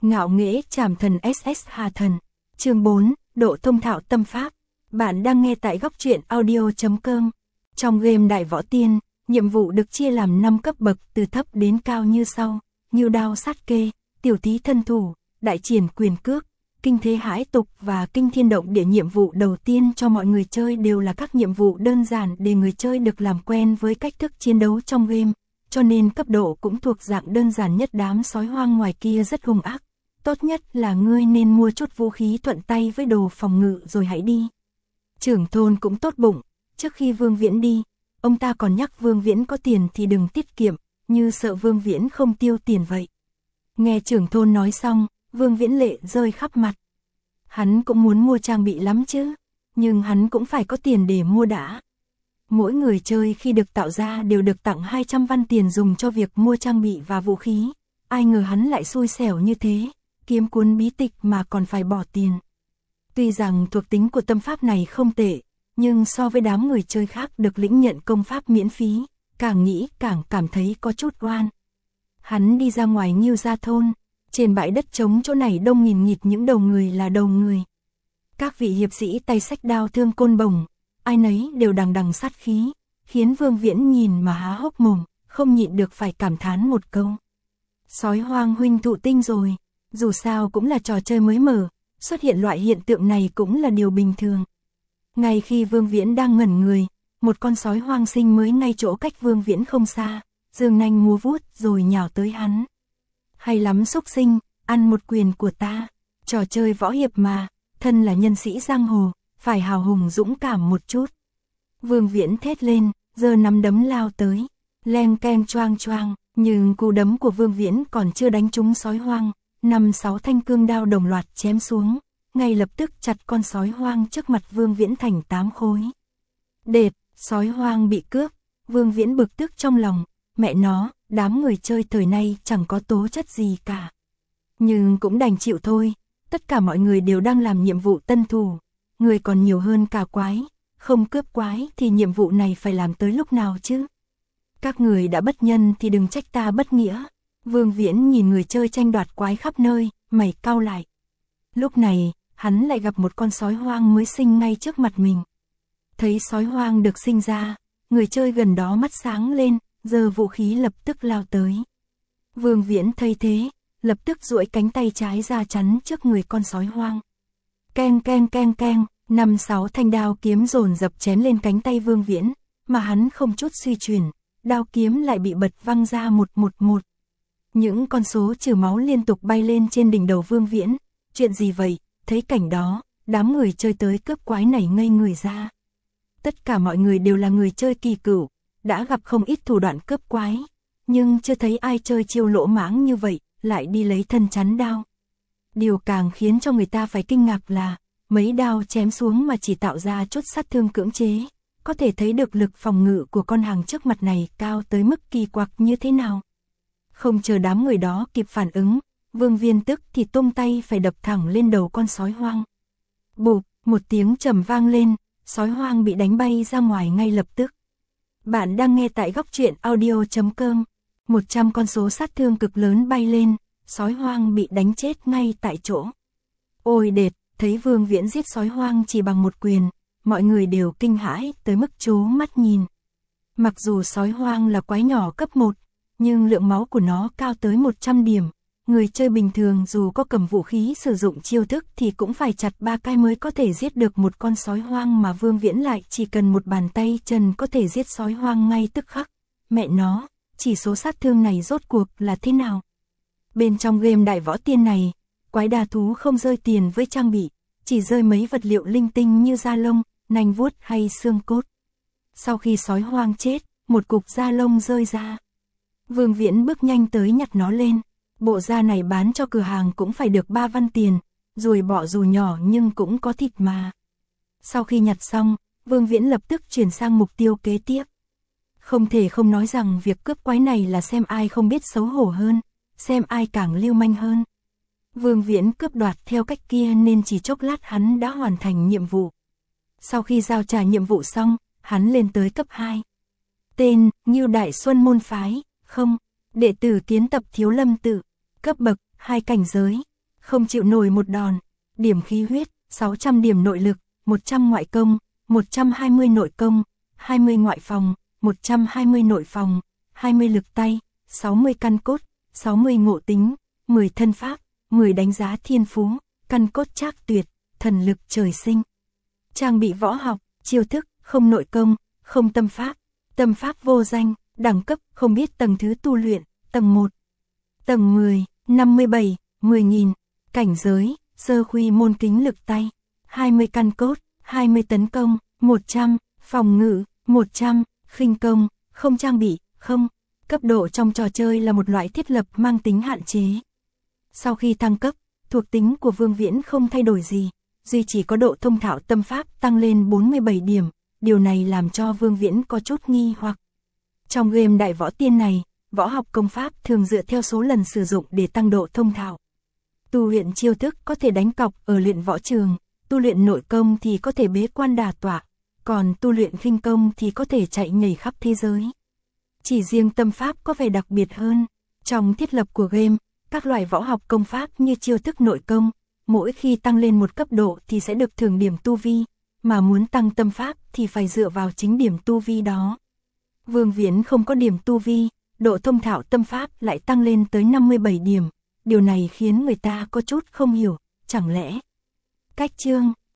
Ngạo nghễ trảm thần SS Hà Thần. Chương 4, độ thông thạo tâm pháp. Bạn đang nghe tại góc truyện audio.com. Trong game Đại Võ Tiên, nhiệm vụ được chia làm 5 cấp bậc từ thấp đến cao như sau: Ngưu Đao Sát Kê, Tiểu Thí Thân Thủ, Đại Triển Quyền Cước, Kinh Thế Hải Tục và Kinh Thiên Động Địa. Nhiệm vụ đầu tiên cho mọi người chơi đều là các nhiệm vụ đơn giản để người chơi được làm quen với cách thức chiến đấu trong game, cho nên cấp độ cũng thuộc dạng đơn giản nhất. Đám sói hoang ngoài kia rất hung ác, tốt nhất là ngươi nên mua chút vũ khí thuận tay với đồ phòng ngự rồi hãy đi. Trưởng thôn cũng tốt bụng, trước khi Vương Viễn đi, ông ta còn nhắc Vương Viễn có tiền thì đừng tiết kiệm, như sợ Vương Viễn không tiêu tiền vậy. Nghe trưởng thôn nói xong, Vương Viễn lệ rơi khắp mặt. Hắn cũng muốn mua trang bị lắm chứ, nhưng hắn cũng phải có tiền để mua đã. Mỗi người chơi khi được tạo ra đều được tặng 200 văn tiền dùng cho việc mua trang bị và vũ khí. Ai ngờ hắn lại xui xẻo như thế, kiếm cuốn bí tịch mà còn phải bỏ tiền. Tuy rằng thuộc tính của tâm pháp này không tệ, nhưng so với đám người chơi khác được lĩnh nhận công pháp miễn phí, càng nghĩ càng cảm thấy có chút oan. Hắn đi ra ngoài Ngưu Gia thôn, trên bãi đất trống chỗ này đông nghìn nghịt những đầu người là đầu người. Các vị hiệp sĩ tay xách đao thương côn bổng, ai nấy đều đằng đằng sát khí, khiến Vương Viễn nhìn mà há hốc mồm, không nhịn được phải cảm thán một câu. Sói hoang huynh thụ tinh rồi, dù sao cũng là trò chơi mới mở, xuất hiện loại hiện tượng này cũng là điều bình thường. Ngay khi Vương Viễn đang ngẩn người, một con sói hoang sinh mới ngay chỗ cách Vương Viễn không xa, giương nanh múa vuốt rồi nhào tới hắn. Hay lắm xúc sinh, ăn một quyền của ta, trò chơi võ hiệp mà, thân là nhân sĩ giang hồ, phải hào hùng dũng cảm một chút. Vương Viễn thét lên, giơ nắm đấm lao tới, leng keng choang choang, nhưng cú đấm của Vương Viễn còn chưa đánh trúng sói hoang, 5-6 thanh cương đao đồng loạt chém xuống, ngay lập tức chặt con sói hoang trước mặt Vương Viễn thành 8 khối. Đệt, sói hoang bị cướp, Vương Viễn bực tức trong lòng, mẹ nó, đám người chơi thời nay chẳng có tố chất gì cả. Nhưng cũng đành chịu thôi, tất cả mọi người đều đang làm nhiệm vụ tân thủ, người còn nhiều hơn cả quái, không cướp quái thì nhiệm vụ này phải làm tới lúc nào chứ? Các người đã bất nhân thì đừng trách ta bất nghĩa. Vương Viễn nhìn người chơi tranh đoạt quái khắp nơi, mày cau lại. Lúc này, hắn lại gặp một con sói hoang mới sinh ngay trước mặt mình. Thấy sói hoang được sinh ra, người chơi gần đó mắt sáng lên, giơ vũ khí lập tức lao tới. Vương Viễn thấy thế, lập tức duỗi cánh tay trái ra chắn trước người con sói hoang. Keng keng keng keng, 5-6 thanh đao kiếm dồn dập chém lên cánh tay Vương Viễn, mà hắn không chút suy chuyển, đao kiếm lại bị bật văng ra một. Những con số trừ máu liên tục bay lên trên đỉnh đầu Vương Viễn. Chuyện gì vậy? Thấy cảnh đó, đám người chơi tới cướp quái này ngây người ra. Tất cả mọi người đều là người chơi kỳ cửu, đã gặp không ít thủ đoạn cướp quái, nhưng chưa thấy ai chơi chiêu lỗ mãng như vậy, lại đi lấy thân chắn đao. Điều càng khiến cho người ta phải kinh ngạc là, mấy đao chém xuống mà chỉ tạo ra chút sát thương cưỡng chế, có thể thấy được lực phòng ngự của con hàng trước mặt này cao tới mức kỳ quặc như thế nào. Không chờ đám người đó kịp phản ứng, Vương Viễn tức thì tung tay phải đập thẳng lên đầu con sói hoang. Bụp, một tiếng trầm vang lên, sói hoang bị đánh bay ra ngoài ngay lập tức. Bạn đang nghe tại góc truyện audio.com. 100 con số sát thương cực lớn bay lên, sói hoang bị đánh chết ngay tại chỗ. Ôi đệt, thấy Vương Viễn giết sói hoang chỉ bằng một quyền, mọi người đều kinh hãi tới mức trố mắt nhìn. Mặc dù sói hoang là quái nhỏ cấp 1, nhưng lượng máu của nó cao tới 100 điểm. Người chơi bình thường dù có cầm vũ khí sử dụng chiêu thức thì cũng phải chặt 3 cái mới có thể giết được một con sói hoang, mà Vương Viễn lại chỉ cần một bàn tay chân có thể giết sói hoang ngay tức khắc. Mẹ nó, chỉ số sát thương này rốt cuộc là thế nào? Bên trong game Đại Võ Tiên này, quái đà thú không rơi tiền với trang bị, chỉ rơi mấy vật liệu linh tinh như da lông, nanh vuốt hay xương cốt. Sau khi sói hoang chết, một cục da lông rơi ra. Vương Viễn bước nhanh tới nhặt nó lên. Bộ da này bán cho cửa hàng cũng phải được 3 văn tiền, ruồi bọ dù nhỏ nhưng cũng có thịt mà. Sau khi nhặt xong, Vương Viễn lập tức chuyển sang mục tiêu kế tiếp. Không thể không nói rằng việc cướp quái này là xem ai không biết xấu hổ hơn, xem ai càng lưu manh hơn. Vương Viễn cướp đoạt theo cách kia nên chỉ chốc lát hắn đã hoàn thành nhiệm vụ. Sau khi giao trả nhiệm vụ xong, hắn lên tới cấp 2. Tên, Ngưu Đại Xuân Môn Phái, không, đệ tử kiến tập Thiếu Lâm Tự. Cấp bậc, 2 cảnh giới, không chịu nổi một đòn. Điểm khí huyết, 600 điểm nội lực, 100 ngoại công, 120 nội công, 20 ngoại phòng, 120 nội phòng, 20 lực tay, 60 căn cốt, 60 ngộ tính, 10 thân pháp, 10 đánh giá thiên phú, căn cốt trác tuyệt, thần lực trời sinh. Trang bị võ học, chiêu thức, không nội công, không tâm pháp vô danh, đẳng cấp không biết tầng thứ tu luyện, tầng 1, tầng 10, 57, 10.000, cảnh giới, sơ khuy môn kính lực tay, 20 căn cốt, 20 tấn công, 100, phòng ngự, 100, khinh công, không trang bị, không. Cấp độ trong trò chơi là một loại thiết lập mang tính hạn chế. Sau khi thăng cấp, thuộc tính của Vương Viễn không thay đổi gì, duy chỉ có độ thông thạo tâm pháp tăng lên 47 điểm, điều này làm cho Vương Viễn có chút nghi hoặc. Trong game Đại Võ Tiên này, võ học công pháp thường dựa theo số lần sử dụng để tăng độ thông thạo. Tu luyện chiêu thức có thể đánh cọc ở luyện võ trường, tu luyện nội công thì có thể bế quan đả tọa, còn tu luyện khinh công thì có thể chạy nhảy khắp thế giới. Chỉ riêng tâm pháp có vẻ đặc biệt hơn. Trong thiết lập của game, các loại võ học công pháp như chiêu thức nội công, mỗi khi tăng lên một cấp độ thì sẽ được thưởng điểm tu vi, mà muốn tăng tâm pháp thì phải dựa vào chính điểm tu vi đó. Vương Viễn không có điểm tu vi, độ thông thạo tâm pháp lại tăng lên tới 57 điểm, điều này khiến người ta có chút không hiểu, chẳng lẽ cách chương